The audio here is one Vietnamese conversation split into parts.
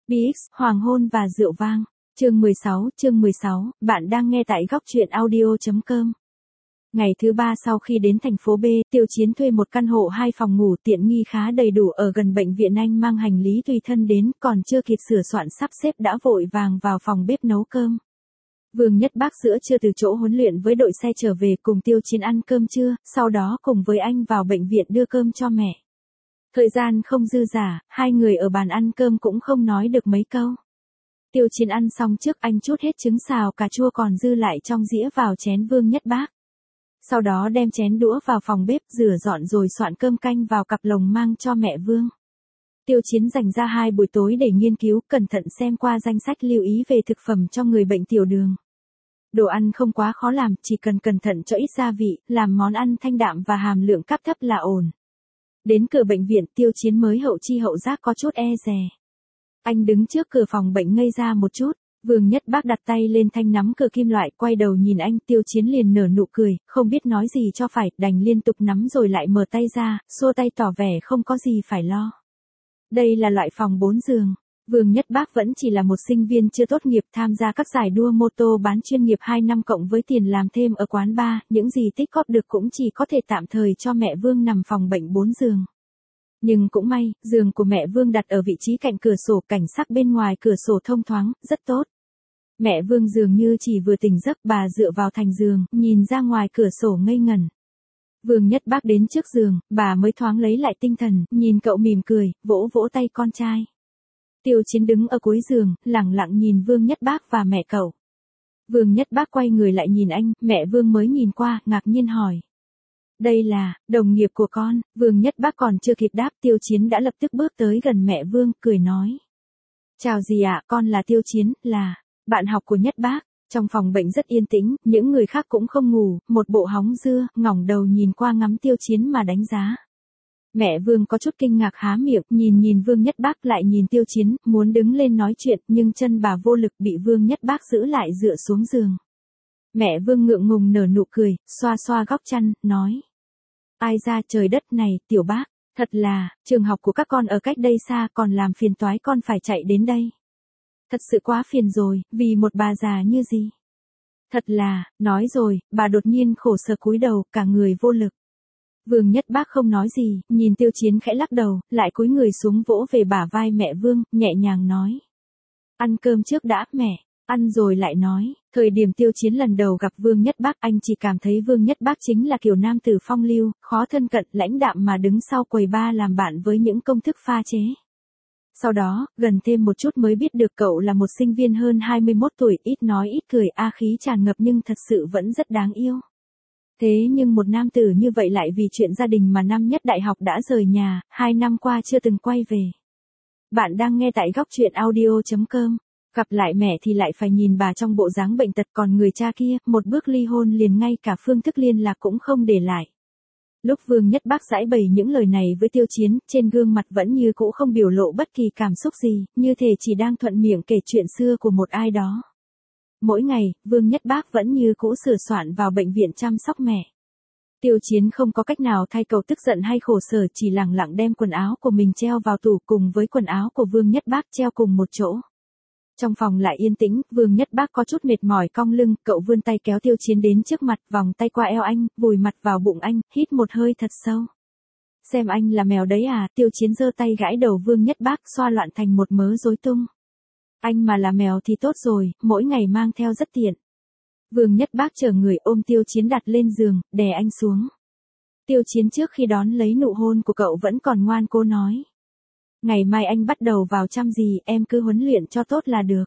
BX, Hoàng hôn và rượu vang. Chương 16, bạn đang nghe tại góc truyện audio.com. Ngày thứ ba sau khi đến thành phố B, Tiêu Chiến thuê một căn hộ 2 phòng ngủ tiện nghi khá đầy đủ ở gần bệnh viện. Anh mang hành lý tùy thân đến, còn chưa kịp sửa soạn sắp xếp đã vội vàng vào phòng bếp nấu cơm. Vương Nhất Bác giữa trưa từ chỗ huấn luyện với đội xe trở về cùng Tiêu Chiến ăn cơm trưa, sau đó cùng với anh vào bệnh viện đưa cơm cho mẹ. Thời gian không dư dả, hai người ở bàn ăn cơm cũng không nói được mấy câu. Tiêu Chiến ăn xong trước anh trút hết trứng xào cà chua còn dư lại trong dĩa vào chén Vương Nhất Bác. Sau đó đem chén đũa vào phòng bếp rửa dọn rồi soạn cơm canh vào cặp lồng mang cho mẹ Vương. Tiêu Chiến dành ra 2 buổi tối để nghiên cứu cẩn thận xem qua danh sách lưu ý về thực phẩm cho người bệnh tiểu đường. Đồ ăn không quá khó làm, chỉ cần cẩn thận cho ít gia vị, làm món ăn thanh đạm và hàm lượng cáp thấp là ổn. Đến cửa bệnh viện, Tiêu Chiến mới hậu chi hậu giác có chút e dè. Anh đứng trước cửa phòng bệnh ngây ra một chút, Vương Nhất Bác đặt tay lên thanh nắm cửa kim loại, quay đầu nhìn anh, Tiêu Chiến liền nở nụ cười, không biết nói gì cho phải, đành liên tục nắm rồi lại mở tay ra, xua tay tỏ vẻ không có gì phải lo. Đây là loại phòng 4 giường. Vương Nhất Bác vẫn chỉ là một sinh viên chưa tốt nghiệp, tham gia các giải đua mô tô bán chuyên nghiệp 2 năm cộng với tiền làm thêm ở quán bar, những gì tích góp được cũng chỉ có thể tạm thời cho mẹ Vương nằm phòng bệnh 4 giường. Nhưng cũng may, giường của mẹ Vương đặt ở vị trí cạnh cửa sổ, cảnh sắc bên ngoài cửa sổ thông thoáng, rất tốt. Mẹ Vương dường như chỉ vừa tỉnh giấc, bà dựa vào thành giường, nhìn ra ngoài cửa sổ ngây ngẩn. Vương Nhất Bác đến trước giường, bà mới thoáng lấy lại tinh thần, nhìn cậu mỉm cười, vỗ vỗ tay con trai. Tiêu Chiến đứng ở cuối giường, lẳng lặng nhìn Vương Nhất Bác và mẹ cậu. Vương Nhất Bác quay người lại nhìn anh, mẹ Vương mới nhìn qua, ngạc nhiên hỏi. Đây là, đồng nghiệp của con. Vương Nhất Bác còn chưa kịp đáp, Tiêu Chiến đã lập tức bước tới gần mẹ Vương, cười nói. Chào dì ạ, con là Tiêu Chiến, là bạn học của Nhất Bác. Trong phòng bệnh rất yên tĩnh, những người khác cũng không ngủ, một bộ hóng dưa, ngẩng đầu nhìn qua ngắm Tiêu Chiến mà đánh giá. Mẹ Vương có chút kinh ngạc há miệng, nhìn Vương Nhất Bác lại nhìn Tiêu Chiến, muốn đứng lên nói chuyện, nhưng chân bà vô lực bị Vương Nhất Bác giữ lại dựa xuống giường. Mẹ Vương ngượng ngùng nở nụ cười, xoa xoa góc chăn, nói. Ai ra trời đất này, Tiểu Bác, thật là, trường học của các con ở cách đây xa, còn làm phiền toái con phải chạy đến đây. Thật sự quá phiền rồi, vì một bà già như gì. Thật là, nói rồi, bà đột nhiên khổ sở cúi đầu, cả người vô lực. Vương Nhất Bác không nói gì, nhìn Tiêu Chiến khẽ lắc đầu, lại cúi người xuống vỗ về bả vai mẹ Vương, nhẹ nhàng nói. Ăn cơm trước đã, mẹ, ăn rồi lại nói. Thời điểm Tiêu Chiến lần đầu gặp Vương Nhất Bác, anh chỉ cảm thấy Vương Nhất Bác chính là kiểu nam tử phong lưu, khó thân cận, lãnh đạm mà đứng sau quầy bar làm bạn với những công thức pha chế. Sau đó, gần thêm một chút mới biết được cậu là một sinh viên hơn 21 tuổi, ít nói ít cười, khí tràn ngập nhưng thật sự vẫn rất đáng yêu. Thế nhưng một nam tử như vậy lại vì chuyện gia đình mà năm nhất đại học đã rời nhà, 2 năm qua chưa từng quay về. Bạn đang nghe tại góc truyện audio.com. Gặp lại mẹ thì lại phải nhìn bà trong bộ dáng bệnh tật, còn người cha kia, một bước ly hôn liền ngay cả phương thức liên lạc cũng không để lại. Lúc Vương Nhất Bác giãi bày những lời này với Tiêu Chiến, trên gương mặt vẫn như cũ không biểu lộ bất kỳ cảm xúc gì, như thể chỉ đang thuận miệng kể chuyện xưa của một ai đó. Mỗi ngày, Vương Nhất Bác vẫn như cũ sửa soạn vào bệnh viện chăm sóc mẹ. Tiêu Chiến không có cách nào thay cậu tức giận hay khổ sở, chỉ lẳng lặng đem quần áo của mình treo vào tủ cùng với quần áo của Vương Nhất Bác treo cùng một chỗ. Trong phòng lại yên tĩnh, Vương Nhất Bác có chút mệt mỏi cong lưng, cậu vươn tay kéo Tiêu Chiến đến trước mặt, vòng tay qua eo anh, vùi mặt vào bụng anh, hít một hơi thật sâu. Xem anh là mèo đấy à, Tiêu Chiến giơ tay gãi đầu Vương Nhất Bác, xoa loạn thành một mớ rối tung. Anh mà là mèo thì tốt rồi, mỗi ngày mang theo rất tiện. Vương Nhất Bác chở người ôm Tiêu Chiến đặt lên giường, đè anh xuống. Tiêu Chiến trước khi đón lấy nụ hôn của cậu vẫn còn ngoan cố nói. Ngày mai anh bắt đầu vào chăm gì, em cứ huấn luyện cho tốt là được.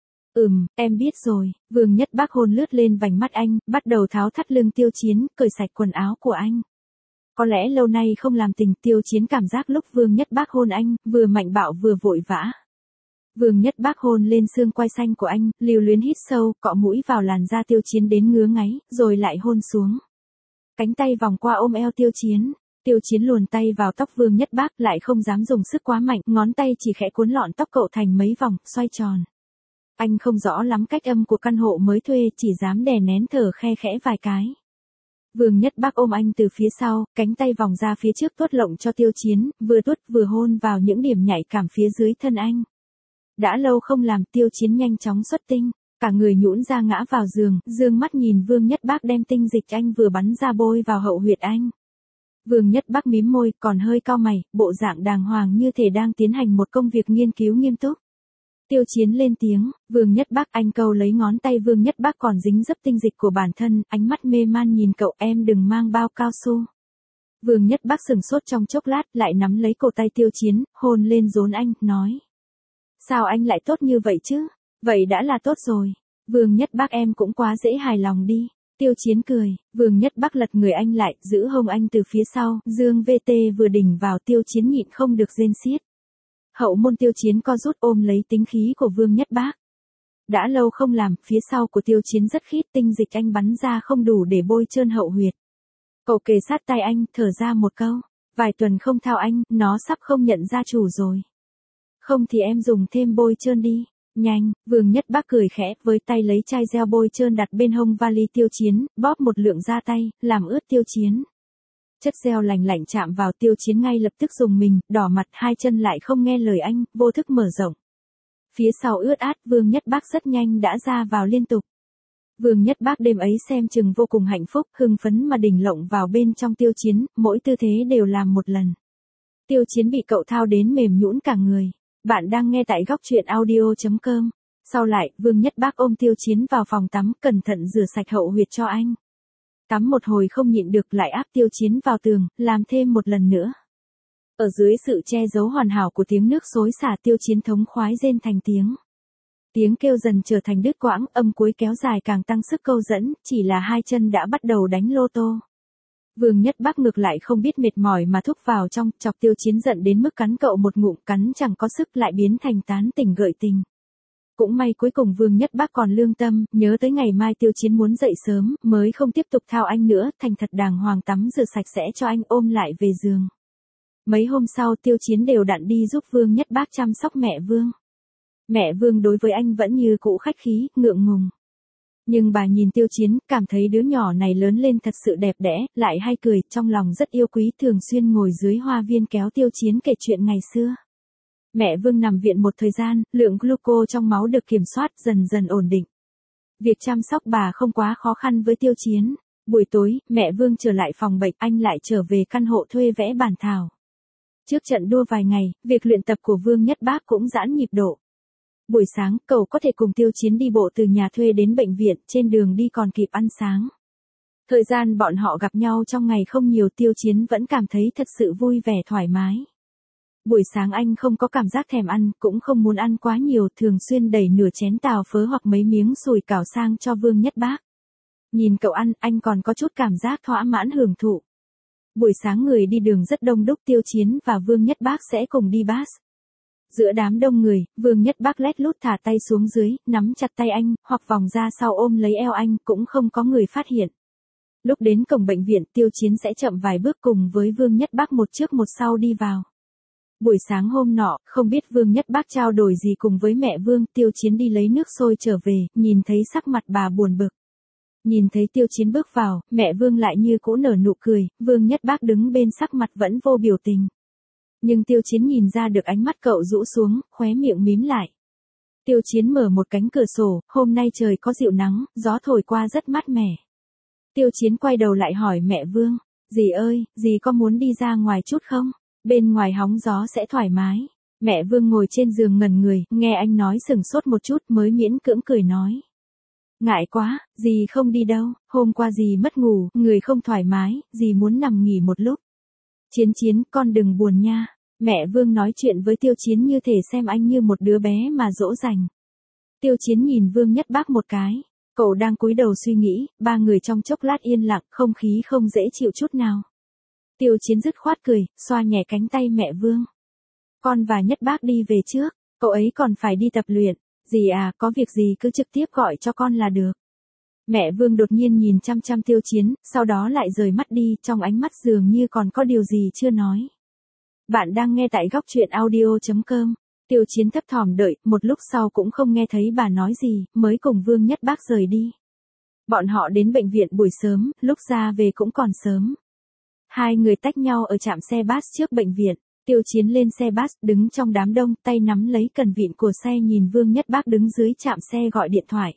Em biết rồi. Vương Nhất Bác hôn lướt lên vành mắt anh, bắt đầu tháo thắt lưng Tiêu Chiến, cởi sạch quần áo của anh. Có lẽ lâu nay không làm tình, Tiêu Chiến cảm giác lúc Vương Nhất Bác hôn anh, vừa mạnh bạo vừa vội vã. Vương Nhất Bác hôn lên xương quai xanh của anh, lưu luyến hít sâu, cọ mũi vào làn da Tiêu Chiến đến ngứa ngáy, rồi lại hôn xuống. Cánh tay vòng qua ôm eo Tiêu Chiến. Tiêu Chiến luồn tay vào tóc Vương Nhất Bác, lại không dám dùng sức quá mạnh, ngón tay chỉ khẽ cuốn lọn tóc cậu thành mấy vòng, xoay tròn. Anh không rõ lắm cách âm của căn hộ mới thuê, chỉ dám đè nén thở khe khẽ vài cái. Vương Nhất Bác ôm anh từ phía sau, cánh tay vòng ra phía trước tuốt lộng cho Tiêu Chiến, vừa tuốt vừa hôn vào những điểm nhạy cảm phía dưới thân anh. Đã lâu không làm, Tiêu Chiến nhanh chóng xuất tinh, cả người nhũn ra ngã vào giường, dương mắt nhìn Vương Nhất Bác đem tinh dịch anh vừa bắn ra bôi vào hậu huyệt anh. Vương Nhất Bác mím môi, còn hơi cau mày, bộ dạng đàng hoàng như thể đang tiến hành một công việc nghiên cứu nghiêm túc. Tiêu Chiến lên tiếng, Vương Nhất Bác, anh câu lấy ngón tay Vương Nhất Bác còn dính dấp tinh dịch của bản thân, ánh mắt mê man nhìn cậu, em đừng mang bao cao su. Vương Nhất Bác sừng sốt trong chốc lát, lại nắm lấy cổ tay Tiêu Chiến, hôn lên rốn anh, nói. Sao anh lại tốt như vậy chứ? Vậy đã là tốt rồi. Vương Nhất Bác, em cũng quá dễ hài lòng đi. Tiêu Chiến cười, Vương Nhất Bác lật người anh lại, giữ hông anh từ phía sau, dương VT vừa đỉnh vào, Tiêu Chiến nhịn không được rên xiết. Hậu môn Tiêu Chiến co rút ôm lấy tính khí của Vương Nhất Bác. Đã lâu không làm, phía sau của Tiêu Chiến rất khít, tinh dịch anh bắn ra không đủ để bôi trơn hậu huyệt. Cậu kề sát tay anh, thở ra một câu. Vài tuần không thao anh, nó sắp không nhận ra chủ rồi. Không thì em dùng thêm bôi trơn đi. Nhanh, Vương Nhất Bác cười khẽ, với tay lấy chai gel bôi trơn đặt bên hông vali Tiêu Chiến, bóp một lượng ra tay, làm ướt Tiêu Chiến. Chất gel lành lạnh chạm vào, Tiêu Chiến ngay lập tức rùng mình, đỏ mặt, hai chân lại không nghe lời anh, vô thức mở rộng. Phía sau ướt át, Vương Nhất Bác rất nhanh đã ra vào liên tục. Vương Nhất Bác đêm ấy xem chừng vô cùng hạnh phúc, hưng phấn mà đỉnh lộng vào bên trong Tiêu Chiến, mỗi tư thế đều làm một lần. Tiêu Chiến bị cậu thao đến mềm nhũn cả người. Bạn đang nghe tại góc truyện audio.com. Sau lại, Vương Nhất Bác ôm Tiêu Chiến vào phòng tắm, cẩn thận rửa sạch hậu huyệt cho anh. Tắm một hồi không nhịn được, lại áp Tiêu Chiến vào tường, làm thêm một lần nữa. Ở dưới sự che giấu hoàn hảo của tiếng nước xối xả, Tiêu Chiến thống khoái rên thành tiếng. Tiếng kêu dần trở thành đứt quãng, âm cuối kéo dài càng tăng sức câu dẫn, chỉ là hai chân đã bắt đầu đánh lô tô. Vương Nhất Bác ngược lại không biết mệt mỏi mà thúc vào trong, chọc Tiêu Chiến giận đến mức cắn cậu một ngụm, cắn chẳng có sức lại biến thành tán tỉnh gợi tình. Cũng may cuối cùng Vương Nhất Bác còn lương tâm, nhớ tới ngày mai Tiêu Chiến muốn dậy sớm, mới không tiếp tục thao anh nữa, thành thật đàng hoàng tắm rửa sạch sẽ cho anh, ôm lại về giường. Mấy hôm sau Tiêu Chiến đều đặn đi giúp Vương Nhất Bác chăm sóc mẹ Vương. Mẹ Vương đối với anh vẫn như cũ khách khí, ngượng ngùng. Nhưng bà nhìn Tiêu Chiến, cảm thấy đứa nhỏ này lớn lên thật sự đẹp đẽ, lại hay cười, trong lòng rất yêu quý, thường xuyên ngồi dưới hoa viên kéo Tiêu Chiến kể chuyện ngày xưa. Mẹ Vương nằm viện một thời gian, lượng gluco trong máu được kiểm soát, dần dần ổn định. Việc chăm sóc bà không quá khó khăn với Tiêu Chiến. Buổi tối, mẹ Vương trở lại phòng bệnh, anh lại trở về căn hộ thuê vẽ bản thảo. Trước trận đua vài ngày, việc luyện tập của Vương Nhất Bác cũng giãn nhịp độ. Buổi sáng, cậu có thể cùng Tiêu Chiến đi bộ từ nhà thuê đến bệnh viện, trên đường đi còn kịp ăn sáng. Thời gian bọn họ gặp nhau trong ngày không nhiều, Tiêu Chiến vẫn cảm thấy thật sự vui vẻ thoải mái. Buổi sáng anh không có cảm giác thèm ăn, cũng không muốn ăn quá nhiều, thường xuyên đẩy nửa chén tàu phớ hoặc mấy miếng sùi cảo sang cho Vương Nhất Bác. Nhìn cậu ăn, anh còn có chút cảm giác thỏa mãn hưởng thụ. Buổi sáng người đi đường rất đông đúc, Tiêu Chiến và Vương Nhất Bác sẽ cùng đi bus. Giữa đám đông người, Vương Nhất Bác lét lút thả tay xuống dưới, nắm chặt tay anh, hoặc vòng ra sau ôm lấy eo anh, cũng không có người phát hiện. Lúc đến cổng bệnh viện, Tiêu Chiến sẽ chậm vài bước cùng với Vương Nhất Bác một trước một sau đi vào. Buổi sáng hôm nọ, không biết Vương Nhất Bác trao đổi gì cùng với mẹ Vương, Tiêu Chiến đi lấy nước sôi trở về, nhìn thấy sắc mặt bà buồn bực. Nhìn thấy Tiêu Chiến bước vào, mẹ Vương lại như cũ nở nụ cười, Vương Nhất Bác đứng bên sắc mặt vẫn vô biểu tình. Nhưng Tiêu Chiến nhìn ra được ánh mắt cậu rũ xuống, khóe miệng mím lại. Tiêu Chiến mở một cánh cửa sổ, hôm nay trời có dịu nắng, gió thổi qua rất mát mẻ. Tiêu Chiến quay đầu lại hỏi mẹ Vương, dì ơi, dì có muốn đi ra ngoài chút không? Bên ngoài hóng gió sẽ thoải mái. Mẹ Vương ngồi trên giường ngẩn người, nghe anh nói sừng sốt một chút mới miễn cưỡng cười nói. Ngại quá, dì không đi đâu, hôm qua dì mất ngủ, người không thoải mái, dì muốn nằm nghỉ một lúc. Chiến, con đừng buồn nha. Mẹ Vương nói chuyện với Tiêu Chiến như thể xem anh như một đứa bé mà dỗ dành. Tiêu Chiến nhìn Vương Nhất Bác một cái. Cậu đang cúi đầu suy nghĩ, ba người trong chốc lát yên lặng, không khí không dễ chịu chút nào. Tiêu Chiến dứt khoát cười, xoa nhẹ cánh tay mẹ Vương. Con và Nhất Bác đi về trước, cậu ấy còn phải đi tập luyện. Dì à, có việc gì cứ trực tiếp gọi cho con là được. Mẹ Vương đột nhiên nhìn chăm chăm Tiêu Chiến, sau đó lại rời mắt đi, trong ánh mắt dường như còn có điều gì chưa nói. Bạn đang nghe tại góc truyện audio.com. Tiêu Chiến thấp thỏm đợi, một lúc sau cũng không nghe thấy bà nói gì, mới cùng Vương Nhất Bác rời đi. Bọn họ đến bệnh viện buổi sớm, lúc ra về cũng còn sớm. Hai người tách nhau ở trạm xe bus trước bệnh viện. Tiêu Chiến lên xe bus, đứng trong đám đông, tay nắm lấy cần vịn của xe nhìn Vương Nhất Bác đứng dưới trạm xe gọi điện thoại.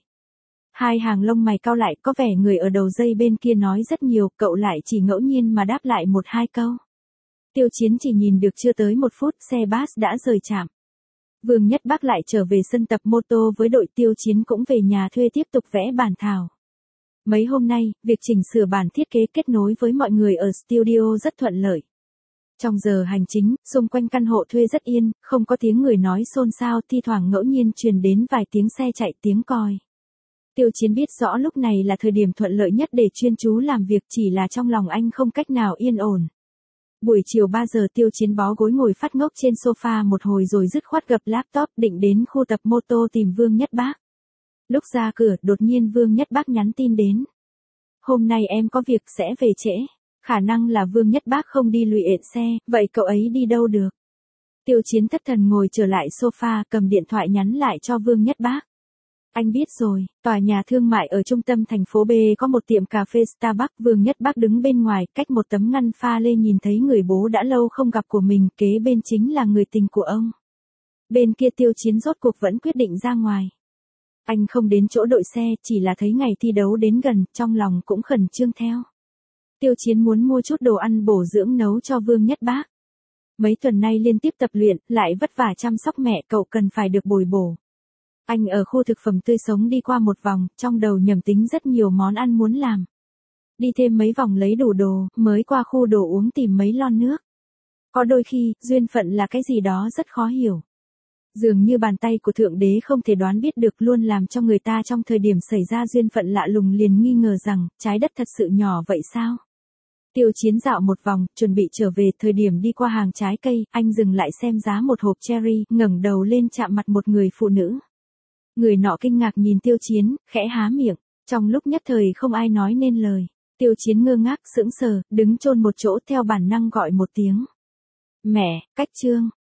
Hai hàng lông mày cau lại, có vẻ người ở đầu dây bên kia nói rất nhiều, cậu lại chỉ ngẫu nhiên mà đáp lại một hai câu. Tiêu Chiến chỉ nhìn được chưa tới 1 phút, xe bus đã rời trạm. Vương Nhất Bác lại trở về sân tập mô tô với đội, Tiêu Chiến cũng về nhà thuê tiếp tục vẽ bản thảo. Mấy hôm nay, việc chỉnh sửa bản thiết kế kết nối với mọi người ở studio rất thuận lợi. Trong giờ hành chính, xung quanh căn hộ thuê rất yên, không có tiếng người nói xôn xao, thi thoảng ngẫu nhiên truyền đến vài tiếng xe chạy, tiếng còi. Tiêu Chiến biết rõ lúc này là thời điểm thuận lợi nhất để chuyên chú làm việc, chỉ là trong lòng anh không cách nào yên ổn. Buổi chiều 3 giờ Tiêu Chiến bó gối ngồi phát ngốc trên sofa một hồi rồi dứt khoát gập laptop định đến khu tập mô tô tìm Vương Nhất Bác. Lúc ra cửa, đột nhiên Vương Nhất Bác nhắn tin đến. Hôm nay em có việc sẽ về trễ. Khả năng là Vương Nhất Bác không đi luyện xe, vậy cậu ấy đi đâu được? Tiêu Chiến thất thần ngồi trở lại sofa, cầm điện thoại nhắn lại cho Vương Nhất Bác. Anh biết rồi, tòa nhà thương mại ở trung tâm thành phố B có một tiệm cà phê Starbucks. Vương Nhất Bác đứng bên ngoài, cách một tấm ngăn pha lê nhìn thấy người bố đã lâu không gặp của mình, kế bên chính là người tình của ông. Bên kia Tiêu Chiến rốt cuộc vẫn quyết định ra ngoài. Anh không đến chỗ đội xe, chỉ là thấy ngày thi đấu đến gần, trong lòng cũng khẩn trương theo. Tiêu Chiến muốn mua chút đồ ăn bổ dưỡng nấu cho Vương Nhất Bác. Mấy tuần nay liên tiếp tập luyện, lại vất vả chăm sóc mẹ, cậu cần phải được bồi bổ. Anh ở khu thực phẩm tươi sống đi qua một vòng, trong đầu nhẩm tính rất nhiều món ăn muốn làm. Đi thêm mấy vòng lấy đủ đồ, mới qua khu đồ uống tìm mấy lon nước. Có đôi khi, duyên phận là cái gì đó rất khó hiểu. Dường như bàn tay của Thượng Đế không thể đoán biết được, luôn làm cho người ta trong thời điểm xảy ra duyên phận lạ lùng liền nghi ngờ rằng, trái đất thật sự nhỏ vậy sao? Tiêu Chiến dạo một vòng, chuẩn bị trở về, thời điểm đi qua hàng trái cây, anh dừng lại xem giá một hộp cherry, ngẩng đầu lên chạm mặt một người phụ nữ. Người nọ kinh ngạc nhìn Tiêu Chiến, khẽ há miệng, trong lúc nhất thời không ai nói nên lời. Tiêu Chiến ngơ ngác, sững sờ, đứng chôn một chỗ, theo bản năng gọi một tiếng. Mẹ, cách Trương.